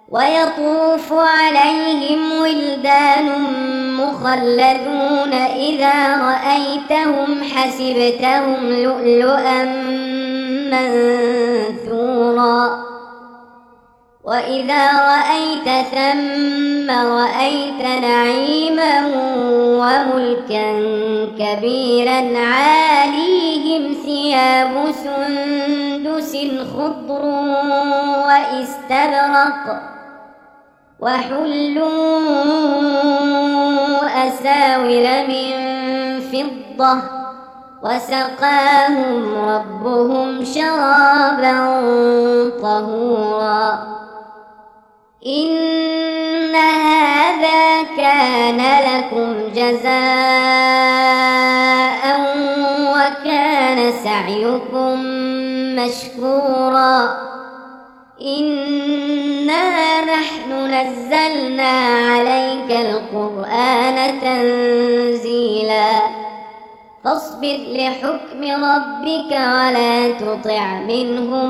ويطوف عليهم ولدان مخلدون إذا رأيتهم حسبتهم لؤلؤا منثورا وإذا رأيت ثم رأيت نعيما وملكا كبيرا عاليهم ثياب سندس خضر واستبرق وحلوا أساور من فضة وسقاهم ربهم شرابا طهورا إن هذا كان لكم جزاء وكان سعيكم مشكورا إنا نحن نزلنا عليك القرآن تنزيلا فاصبر لحكم ربك ولا تطع منهم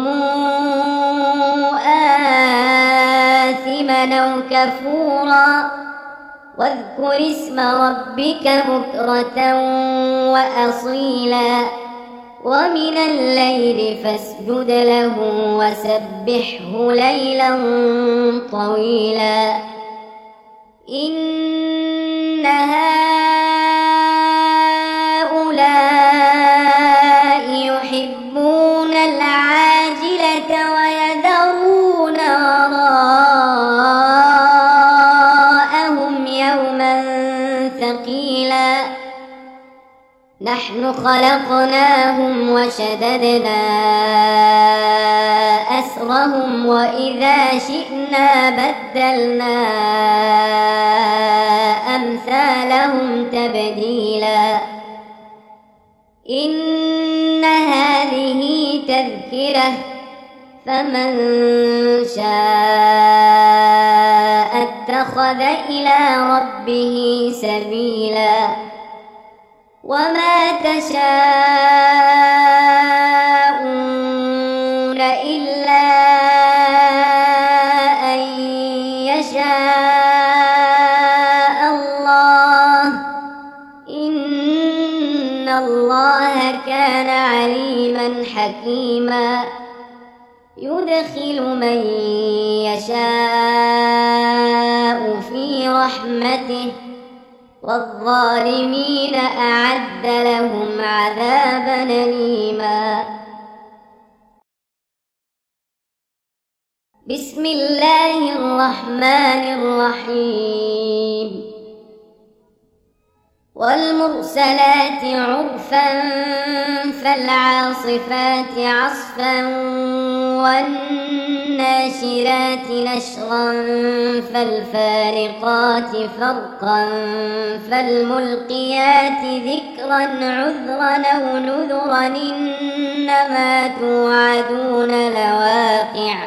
آثما أو كفورا واذكر اسم ربك بكرة وأصيلا ومن الليل فاسجد له وسبحه ليلا طويلا إن هؤلاء يحبون العاجلة ويذرون وراءهم يوما ثقيلا نحن خلقناهم وشددنا أسرهم وإذا شئنا بدلنا أمثالهم تبديلا إن هذه تذكرة فمن شاء اتخذ إلى ربه سبيلا وما تشاءون إلا أن يشاء الله إن الله كان عليما حكيما يدخل من يشاء في رحمته والظالمين أعد لهم عذابا أليما بسم الله الرحمن الرحيم والمرسلات عرفا فالعاصفات عصفا والناشرات نشرا فالفارقات فرقا فالملقيات ذكرا عذرا أو نذرا إنما توعدون لواقع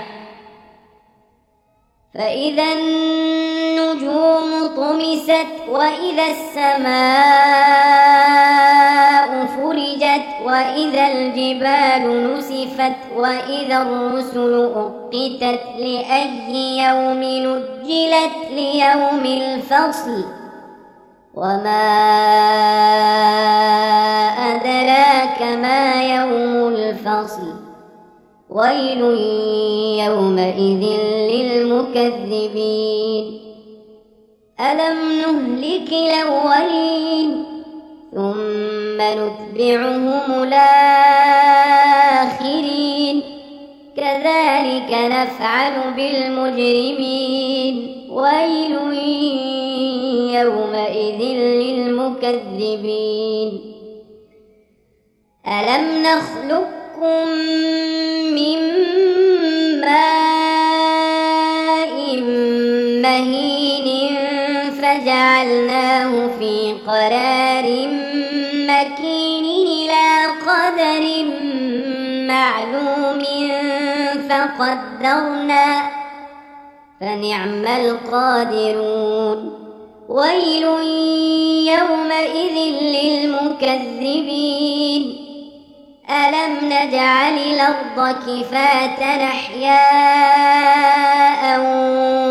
فإذا النجوم طمست وإذا السماء فرجت وإذا الجبال نسفت وإذا الرسل أقتت لأي يوم نجلت ليوم الفصل وما أدراك ما يوم الفصل ويل يومئذ للمكذبين ألم نهلك الأولين ثم نتبعهم الآخرين كذلك نفعل بالمجرمين ويل يومئذ للمكذبين ألم نخلقكم من ماء مهين فجعلناه في قرار مكين إلى قدر معلوم فقدرنا فنعم القادرون ويل يومئذ للمكذبين ألم نجعل الأرض كفاة أحياء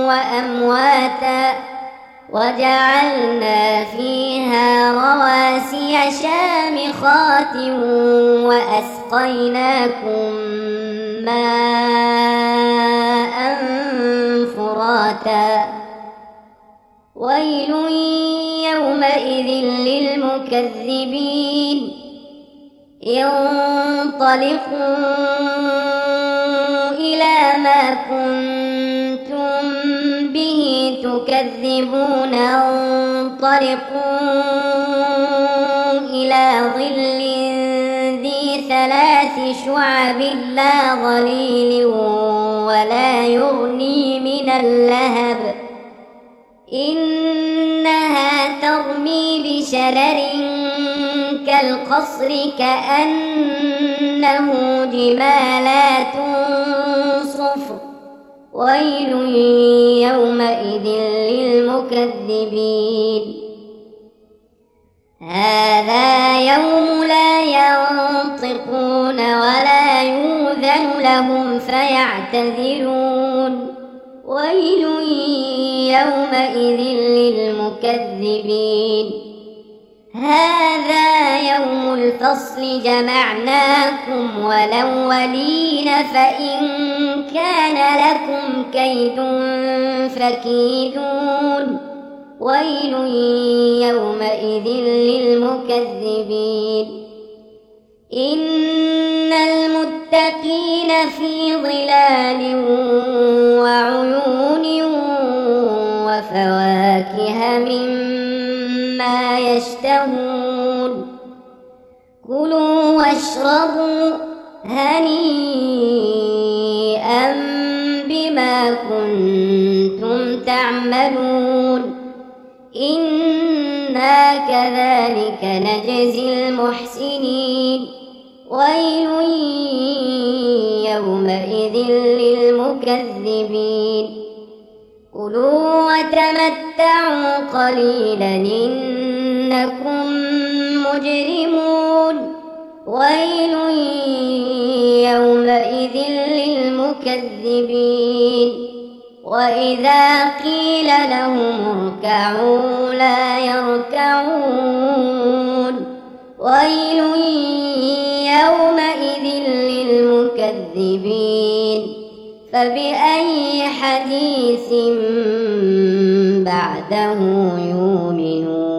وجعلنا فيها رواسي شامخات وأسقيناكم ماء فراتا ويل يومئذ للمكذبين انطلقوا إلى ما كنتم به تكذبون انطلقوا إلى ظل ذي 3 شعب لا ظليل ولا يغني من اللهب إنها ترمي بشرر كالقصر كأنه جمالات صفر ويل يومئذ للمكذبين هذا يوم لا ينطقون ولا يؤذن لهم فيعتذرون ويل يومئذ للمكذبين هذا يوم الفصل جمعناكم والأولين فإن كان لكم كيد فكيدون ويل يومئذ للمكذبين إن المتقين في ظلال وعيون وفواكه مما يشتهون كلوا واشربوا هنيئا بما كنتم تعملون إنا كذلك نجزي المحسنين ويل يومئذ للمكذبين كلوا وتمتعوا قليلا إنكم مجرمون ويل يومئذ للمكذبين وإذا قيل لهم اركعوا لا يركعون ويل يومئذ للمكذبين فبأي حديث بعده يؤمنون